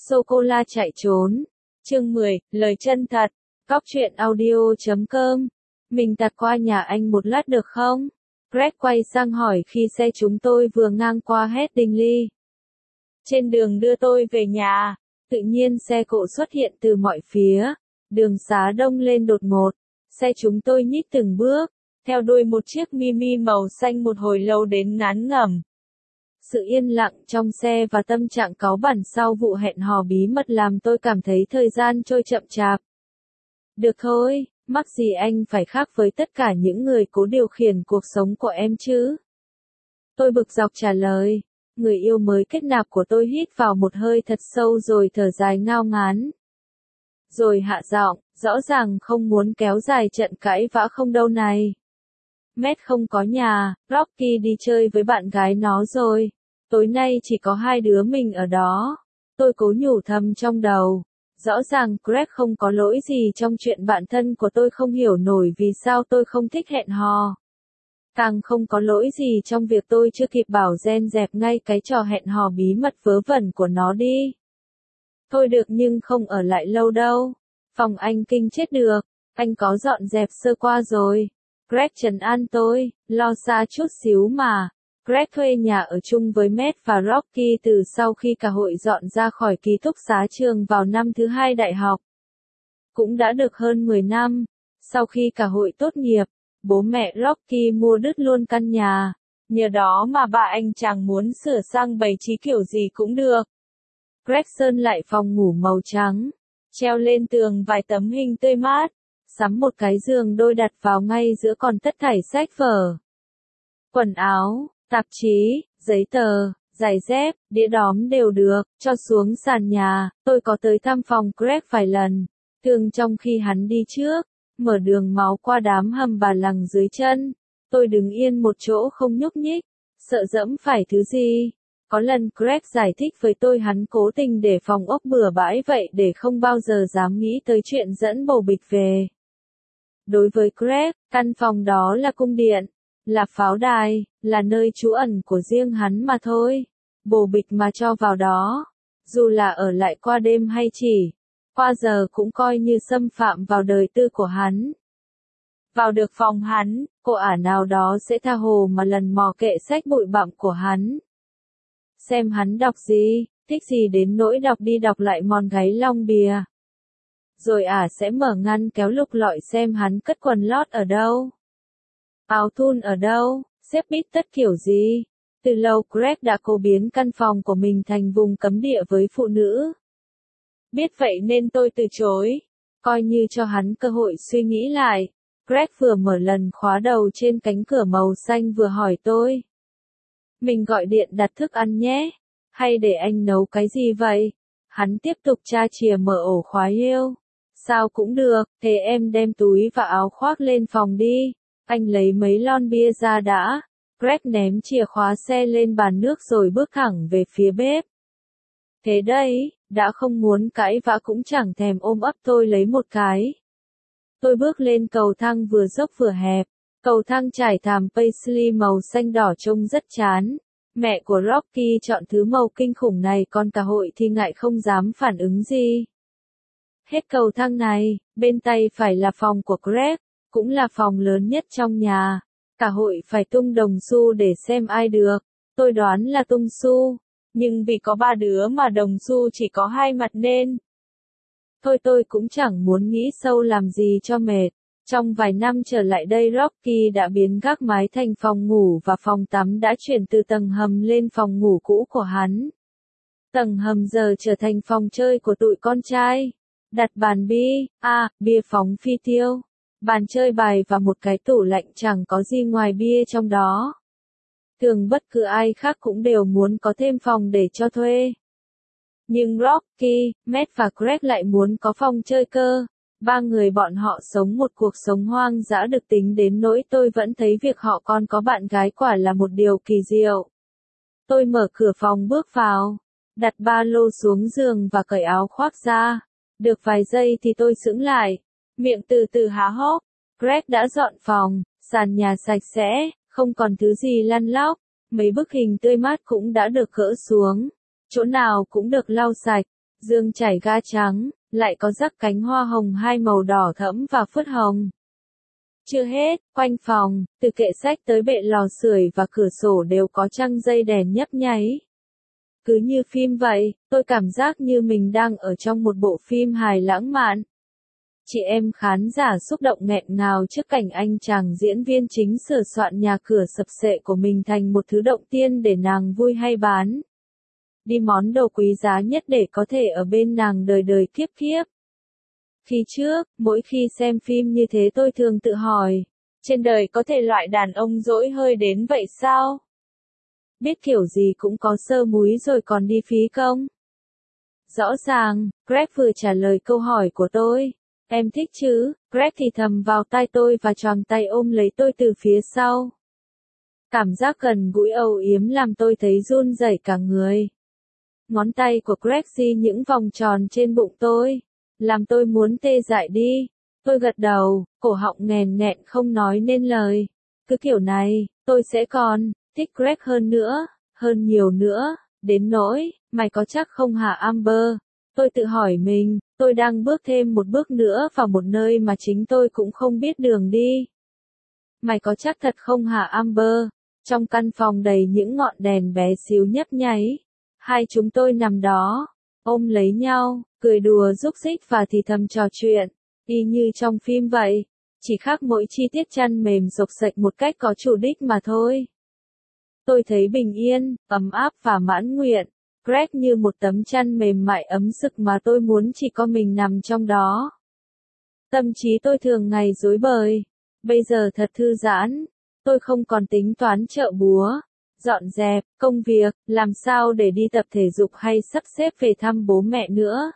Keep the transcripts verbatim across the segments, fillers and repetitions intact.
Sô-cô-la chạy trốn. Chương mười, lời chân thật. Cóc truyện audio chấm com. Mình tạt qua nhà anh một lát được không? Greg quay sang hỏi khi xe chúng tôi vừa ngang qua Headingley. Trên đường đưa tôi về nhà, tự nhiên xe cộ xuất hiện từ mọi phía. Đường xá đông lên đột ngột. Xe chúng tôi nhích từng bước, theo đuôi một chiếc Mini màu xanh một hồi lâu đến ngán ngẩm. Sự yên lặng trong xe và tâm trạng cáu bẳn sau vụ hẹn hò bí mật làm tôi cảm thấy thời gian trôi chậm chạp. Được thôi, mắc gì anh phải khác với tất cả những người cố điều khiển cuộc sống của em chứ? Tôi bực dọc trả lời. Người yêu mới kết nạp của tôi hít vào một hơi thật sâu rồi thở dài ngao ngán. Rồi hạ giọng, rõ ràng không muốn kéo dài trận cãi vã không đâu này. Matt không có nhà, Rocky đi chơi với bạn gái nó rồi. Tối nay chỉ có hai đứa mình ở đó. Tôi cố nhủ thầm trong đầu. Rõ ràng Greg không có lỗi gì trong chuyện bạn thân của tôi không hiểu nổi vì sao tôi không thích hẹn hò. Càng không có lỗi gì trong việc tôi chưa kịp bảo Jen dẹp ngay cái trò hẹn hò bí mật vớ vẩn của nó đi. Thôi được nhưng không ở lại lâu đâu. Phòng anh kinh chết được, anh có dọn dẹp sơ qua rồi. Greg trấn an tôi, lo xa chút xíu mà. Greg thuê nhà ở chung với Matt và Rocky từ sau khi cả hội dọn ra khỏi ký túc xá trường vào năm thứ hai đại học. Cũng đã được hơn mười năm. Sau khi cả hội tốt nghiệp, bố mẹ Rocky mua đứt luôn căn nhà. Nhờ đó mà ba anh chàng muốn sửa sang bày trí kiểu gì cũng được. Greg sơn lại phòng ngủ màu trắng, treo lên tường vài tấm hình tươi mát, sắm một cái giường đôi đặt vào ngay giữa còn tất thảy sách vở. Quần áo, tạp chí, giấy tờ, giày dép, đĩa đóm đều được, cho xuống sàn nhà. Tôi có tới thăm phòng Greg vài lần, thường trong khi hắn đi trước, mở đường máu qua đám hầm bà lằng dưới chân. Tôi đứng yên một chỗ không nhúc nhích, sợ dẫm phải thứ gì. Có lần Greg giải thích với tôi hắn cố tình để phòng ốc bừa bãi vậy để không bao giờ dám nghĩ tới chuyện dẫn bầu bịch về. Đối với Greg, căn phòng đó là cung điện, là pháo đài, là nơi trú ẩn của riêng hắn mà thôi. Bồ bịch mà cho vào đó, dù là ở lại qua đêm hay chỉ qua giờ cũng coi như xâm phạm vào đời tư của hắn. Vào được phòng hắn, cô ả nào đó sẽ tha hồ mà lần mò kệ sách bụi bặm của hắn. Xem hắn đọc gì, thích gì đến nỗi đọc đi đọc lại mòn gáy long bìa. Rồi ả sẽ mở ngăn kéo lục lọi xem hắn cất quần lót ở đâu. Áo thun ở đâu, xếp bít tất kiểu gì. Từ lâu Greg đã cố biến căn phòng của mình thành vùng cấm địa với phụ nữ. Biết vậy nên tôi từ chối, coi như cho hắn cơ hội suy nghĩ lại. Greg vừa mở lần khóa đầu trên cánh cửa màu xanh vừa hỏi tôi. Mình gọi điện đặt thức ăn nhé, hay để anh nấu cái gì vậy? Hắn tiếp tục tra chìa mở ổ khóa yêu. Sao cũng được, thế em đem túi và áo khoác lên phòng đi. Anh lấy mấy lon bia ra đã. Greg ném chìa khóa xe lên bàn nước rồi bước thẳng về phía bếp. Thế đây, đã không muốn cãi vã cũng chẳng thèm ôm ấp tôi lấy một cái. Tôi bước lên cầu thang vừa dốc vừa hẹp. Cầu thang trải thảm paisley màu xanh đỏ trông rất chán. Mẹ của Rocky chọn thứ màu kinh khủng này còn cả hội thì ngại không dám phản ứng gì. Hết cầu thang này, bên tay phải là phòng của Greg, cũng là phòng lớn nhất trong nhà. Cả hội phải tung đồng xu để xem ai được. Tôi đoán là tung xu, nhưng vì có ba đứa mà đồng xu chỉ có hai mặt nên. Thôi tôi cũng chẳng muốn nghĩ sâu làm gì cho mệt. Trong vài năm trở lại đây Rocky đã biến gác mái thành phòng ngủ và phòng tắm đã chuyển từ tầng hầm lên phòng ngủ cũ của hắn. Tầng hầm giờ trở thành phòng chơi của tụi con trai. Đặt bàn bia, à, bia phóng phi tiêu, bàn chơi bài và một cái tủ lạnh chẳng có gì ngoài bia trong đó. Thường bất cứ ai khác cũng đều muốn có thêm phòng để cho thuê. Nhưng Rocky, Matt và Greg lại muốn có phòng chơi cơ. Ba người bọn họ sống một cuộc sống hoang dã được tính đến nỗi tôi vẫn thấy việc họ còn có bạn gái quả là một điều kỳ diệu. Tôi mở cửa phòng bước vào, đặt ba lô xuống giường và cởi áo khoác ra. Được vài giây thì tôi sững lại, miệng từ từ há hốc. Greg đã dọn phòng, sàn nhà sạch sẽ, không còn thứ gì lăn lóc. Mấy bức hình tươi mát cũng đã được gỡ xuống. Chỗ nào cũng được lau sạch. Dương chảy ga trắng, lại có rắc cánh hoa hồng hai màu đỏ thẫm và phớt hồng. Chưa hết, quanh phòng, từ kệ sách tới bệ lò sưởi và cửa sổ đều có trăng dây đèn nhấp nháy. Cứ như phim vậy, tôi cảm giác như mình đang ở trong một bộ phim hài lãng mạn. Chị em khán giả xúc động nghẹn ngào trước cảnh anh chàng diễn viên chính sửa soạn nhà cửa sập xệ của mình thành một thứ động tiên để nàng vui hay bán. Đi món đồ quý giá nhất để có thể ở bên nàng đời đời kiếp kiếp. Khi trước, mỗi khi xem phim như thế tôi thường tự hỏi, trên đời có thể loại đàn ông dỗi hơi đến vậy sao? Biết kiểu gì cũng có sơ múi rồi còn đi phí công. Rõ ràng, Greg vừa trả lời câu hỏi của tôi. Em thích chứ? Greg thì thầm vào tai tôi và choàng tay ôm lấy tôi từ phía sau. Cảm giác gần gũi âu yếm làm tôi thấy run rẩy cả người. Ngón tay của Greg di những vòng tròn trên bụng tôi, làm tôi muốn tê dại đi. Tôi gật đầu, cổ họng nghèn nghẹn không nói nên lời. Cứ kiểu này, tôi sẽ còn thích Greg hơn nữa, hơn nhiều nữa, đến nỗi, mày có chắc không hả Amber? Tôi tự hỏi mình, tôi đang bước thêm một bước nữa vào một nơi mà chính tôi cũng không biết đường đi. Mày có chắc thật không hả Amber? Trong căn phòng đầy những ngọn đèn bé xíu nhấp nháy, hai chúng tôi nằm đó, ôm lấy nhau, cười đùa rúc rích và thì thầm trò chuyện, y như trong phim vậy, chỉ khác mỗi chi tiết chăn mềm xộc xệch một cách có chủ đích mà thôi. Tôi thấy bình yên, ấm áp và mãn nguyện. Greg như một tấm chăn mềm mại ấm sực mà tôi muốn chỉ có mình nằm trong đó. Tâm trí tôi thường ngày rối bời, bây giờ thật thư giãn, tôi không còn tính toán chợ búa, dọn dẹp, công việc, làm sao để đi tập thể dục hay sắp xếp về thăm bố mẹ nữa.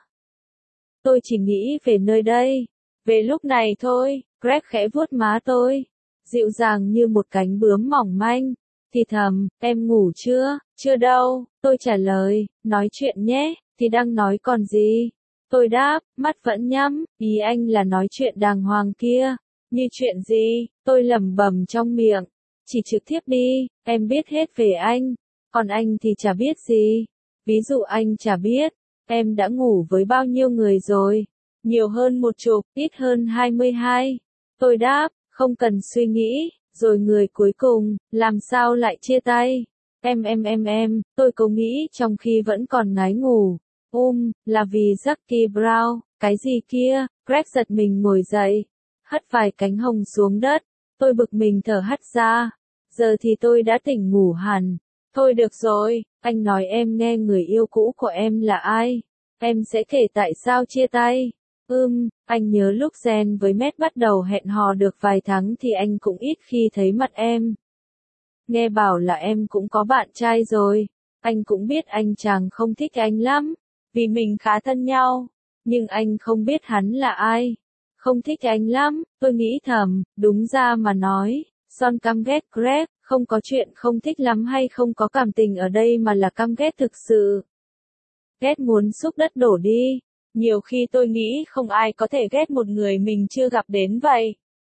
Tôi chỉ nghĩ về nơi đây, về lúc này thôi. Greg khẽ vuốt má tôi, dịu dàng như một cánh bướm mỏng manh. Thì thầm, em ngủ chưa? Chưa đâu, tôi trả lời, nói chuyện nhé, thì đang nói còn gì? Tôi đáp, mắt vẫn nhắm, ý anh là nói chuyện đàng hoàng kia. Như chuyện gì? Tôi lẩm bẩm trong miệng. Chỉ trực tiếp đi, em biết hết về anh, còn anh thì chả biết gì. Ví dụ anh chả biết, em đã ngủ với bao nhiêu người rồi? Nhiều hơn một chục, ít hơn hai mươi hai. Tôi đáp, không cần suy nghĩ. Rồi người cuối cùng, làm sao lại chia tay? Em em em em, tôi cố nghĩ trong khi vẫn còn ngái ngủ. Um, là vì Jackie Brown, cái gì kia? Greg giật mình ngồi dậy, hất vài cánh hồng xuống đất. Tôi bực mình thở hắt ra. Giờ thì tôi đã tỉnh ngủ hẳn. Thôi được rồi, anh nói em nghe người yêu cũ của em là ai? Em sẽ kể tại sao chia tay. Ừm, anh nhớ lúc Jen với Matt bắt đầu hẹn hò được vài tháng thì anh cũng ít khi thấy mặt em. Nghe bảo là em cũng có bạn trai rồi. Anh cũng biết anh chàng không thích anh lắm, vì mình khá thân nhau. Nhưng anh không biết hắn là ai. Không thích anh lắm, tôi nghĩ thầm, đúng ra mà nói, Son căm ghét Greg, không có chuyện không thích lắm hay không có cảm tình ở đây mà là căm ghét thực sự. Ghét muốn xúc đất đổ đi. Nhiều khi tôi nghĩ không ai có thể ghét một người mình chưa gặp đến vậy.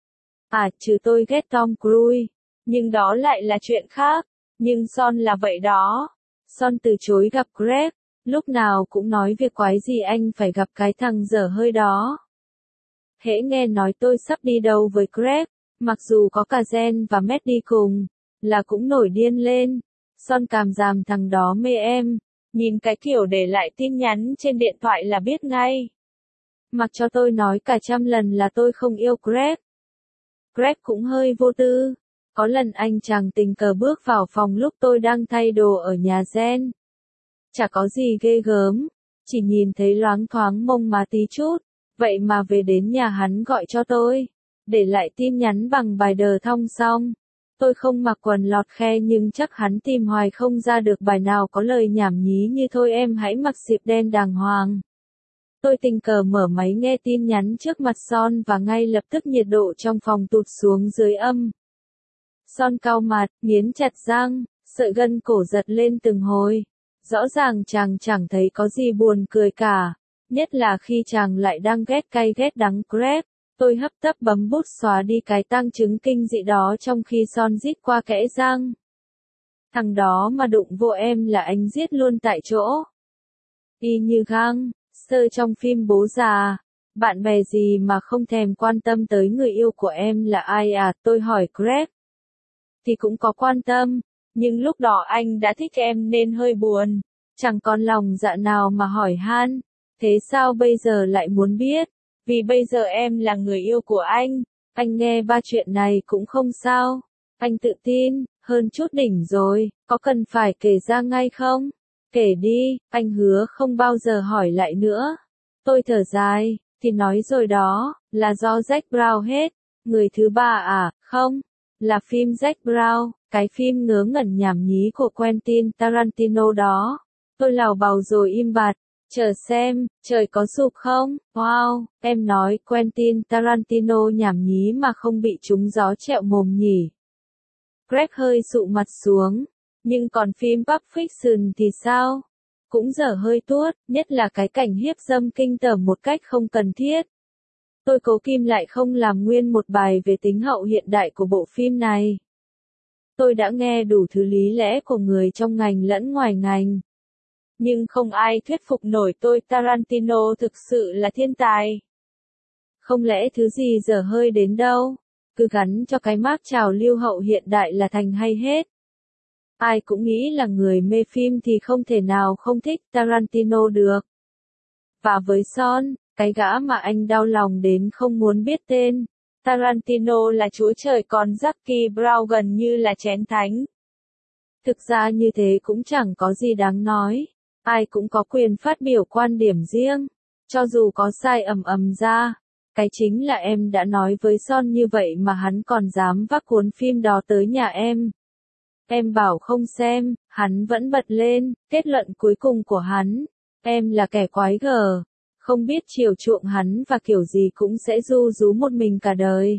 À, trừ tôi ghét Tom Cruise. Nhưng đó lại là chuyện khác. Nhưng Son là vậy đó. Son từ chối gặp Greg. Lúc nào cũng nói việc quái gì anh phải gặp cái thằng dở hơi đó. Hễ nghe nói tôi sắp đi đâu với Greg, mặc dù có cả Jen và Matt đi cùng, là cũng nổi điên lên. Son càm ràm thằng đó mê em. Nhìn cái kiểu để lại tin nhắn trên điện thoại là biết ngay. Mặc cho tôi nói cả trăm lần là tôi không yêu Greg. Greg cũng hơi vô tư. Có lần anh chàng tình cờ bước vào phòng lúc tôi đang thay đồ ở nhà Jen. Chả có gì ghê gớm, chỉ nhìn thấy loáng thoáng mông má tí chút. Vậy mà về đến nhà hắn gọi cho tôi, để lại tin nhắn bằng bài đờ thong song. Tôi không mặc quần lọt khe nhưng chắc hắn tìm hoài không ra được bài nào có lời nhảm nhí như thôi em hãy mặc xịp đen đàng hoàng. Tôi tình cờ mở máy nghe tin nhắn trước mặt Son và ngay lập tức nhiệt độ trong phòng tụt xuống dưới âm. Son cau mặt, nghiến chặt răng, sợi gân cổ giật lên từng hồi. Rõ ràng chàng chẳng thấy có gì buồn cười cả, nhất là khi chàng lại đang ghét cay ghét đắng Greg. Tôi hấp tấp bấm bút xóa đi cái tang chứng kinh dị đó trong khi Son rít qua kẽ răng. Thằng đó mà đụng vô em là anh giết luôn tại chỗ. Y như gangster trong phim Bố Già. Bạn bè gì mà không thèm quan tâm tới người yêu của em là ai à? Tôi hỏi Greg. Thì cũng có quan tâm, nhưng lúc đó anh đã thích em nên hơi buồn. Chẳng còn lòng dạ nào mà hỏi han. Thế sao bây giờ lại muốn biết? Vì bây giờ em là người yêu của anh. Anh nghe ba chuyện này cũng không sao. Anh tự tin, hơn chút đỉnh rồi, có cần phải kể ra ngay không? Kể đi, anh hứa không bao giờ hỏi lại nữa. Tôi thở dài, thì nói rồi đó, là do Jack Brown hết. Người thứ ba à, không, là phim Jack Brown, cái phim ngớ ngẩn nhảm nhí của Quentin Tarantino đó. Tôi lào bào rồi im bặt. Chờ xem, trời có sụp không? Wow, em nói Quentin Tarantino nhảm nhí mà không bị trúng gió trẹo mồm nhỉ? Greg hơi sụ mặt xuống. Nhưng còn phim Pulp Fiction thì sao? Cũng dở hơi tuốt, nhất là cái cảnh hiếp dâm kinh tởm một cách không cần thiết. Tôi cố kìm lại không làm nguyên một bài về tính hậu hiện đại của bộ phim này. Tôi đã nghe đủ thứ lý lẽ của người trong ngành lẫn ngoài ngành. Nhưng không ai thuyết phục nổi tôi. Tarantino thực sự là thiên tài. Không lẽ thứ gì dở hơi đến đâu, cứ gắn cho cái mác trào lưu hậu hiện đại là thành hay hết. Ai cũng nghĩ là người mê phim thì không thể nào không thích Tarantino được. Và với Son, cái gã mà anh đau lòng đến không muốn biết tên, Tarantino là chúa trời còn Jackie Brown gần như là chén thánh. Thực ra như thế cũng chẳng có gì đáng nói. Ai cũng có quyền phát biểu quan điểm riêng, cho dù có sai ầm ầm ra. Cái chính là em đã nói với Son như vậy mà hắn còn dám vác cuốn phim đó tới nhà em. Em bảo không xem, hắn vẫn bật lên. Kết luận cuối cùng của hắn, em là kẻ quái gở, không biết chiều chuộng hắn và kiểu gì cũng sẽ ru rú một mình cả đời.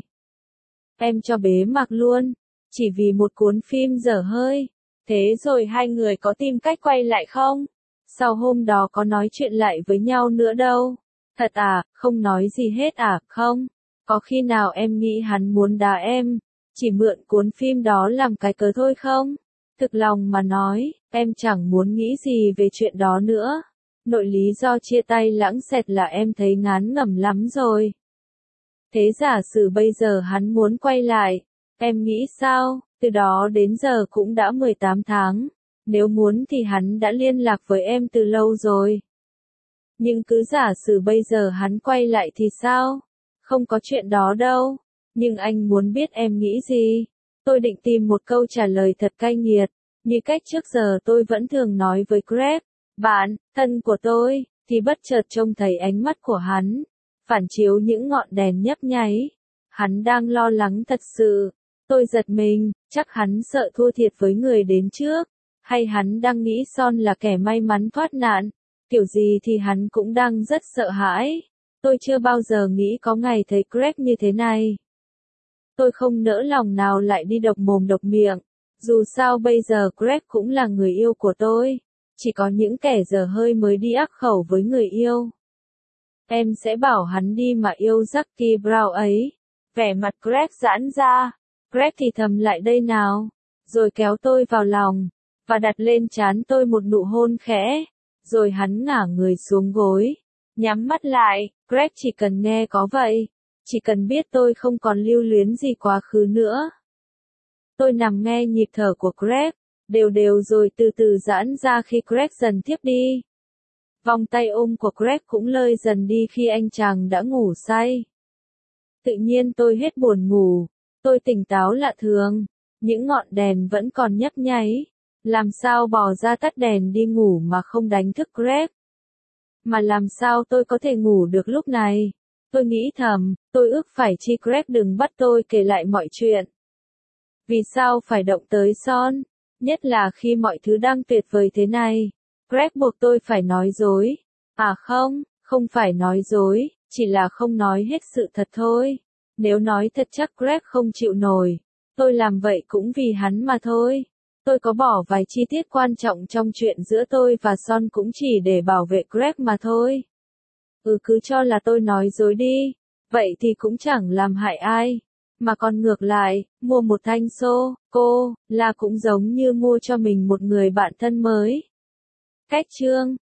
Em cho bế mặc luôn, chỉ vì một cuốn phim dở hơi. Thế rồi hai người có tìm cách quay lại không? Sau hôm đó có nói chuyện lại với nhau nữa đâu. Thật à, không nói gì hết à, không? Có khi nào em nghĩ hắn muốn đá em, chỉ mượn cuốn phim đó làm cái cớ thôi không? Thực lòng mà nói, em chẳng muốn nghĩ gì về chuyện đó nữa. Nội lý do chia tay lãng xẹt là em thấy ngán ngẩm lắm rồi. Thế giả sử bây giờ hắn muốn quay lại, em nghĩ sao? Từ đó đến giờ cũng đã mười tám tháng. Nếu muốn thì hắn đã liên lạc với em từ lâu rồi. Nhưng cứ giả sử bây giờ hắn quay lại thì sao? Không có chuyện đó đâu. Nhưng anh muốn biết em nghĩ gì? Tôi định tìm một câu trả lời thật cay nghiệt, như cách trước giờ tôi vẫn thường nói với Greg, bạn, thân của tôi, thì bất chợt trông thấy ánh mắt của hắn, phản chiếu những ngọn đèn nhấp nháy. Hắn đang lo lắng thật sự. Tôi giật mình, chắc hắn sợ thua thiệt với người đến trước. Hay hắn đang nghĩ Son là kẻ may mắn thoát nạn, kiểu gì thì hắn cũng đang rất sợ hãi. Tôi chưa bao giờ nghĩ có ngày thấy Greg như thế này. Tôi không nỡ lòng nào lại đi độc mồm độc miệng. Dù sao bây giờ Greg cũng là người yêu của tôi. Chỉ có những kẻ dở hơi mới đi ác khẩu với người yêu. Em sẽ bảo hắn đi mà yêu Jackie Brown ấy. Vẻ mặt Greg giãn ra. Greg thì thầm lại đây nào. Rồi kéo tôi vào lòng. Và đặt lên trán tôi một nụ hôn khẽ. Rồi hắn ngả người xuống gối. Nhắm mắt lại. Greg chỉ cần nghe có vậy. Chỉ cần biết tôi không còn lưu luyến gì quá khứ nữa. Tôi nằm nghe nhịp thở của Greg. Đều đều rồi từ từ giãn ra khi Greg dần thiếp đi. Vòng tay ôm của Greg cũng lơi dần đi khi anh chàng đã ngủ say. Tự nhiên tôi hết buồn ngủ. Tôi tỉnh táo lạ thường. Những ngọn đèn vẫn còn nhấp nháy. Làm sao bỏ ra tắt đèn đi ngủ mà không đánh thức Greg? Mà làm sao tôi có thể ngủ được lúc này? Tôi nghĩ thầm, tôi ước phải chi Greg đừng bắt tôi kể lại mọi chuyện. Vì sao phải động tới Son? Nhất là khi mọi thứ đang tuyệt vời thế này. Greg buộc tôi phải nói dối. À không, không phải nói dối, chỉ là không nói hết sự thật thôi. Nếu nói thật chắc Greg không chịu nổi. Tôi làm vậy cũng vì hắn mà thôi. Tôi có bỏ vài chi tiết quan trọng trong chuyện giữa tôi và Son cũng chỉ để bảo vệ Greg mà thôi. Ừ cứ cho là tôi nói dối đi. Vậy thì cũng chẳng làm hại ai. Mà còn ngược lại, mua một thanh xô, cô, là cũng giống như mua cho mình một người bạn thân mới. Cách chương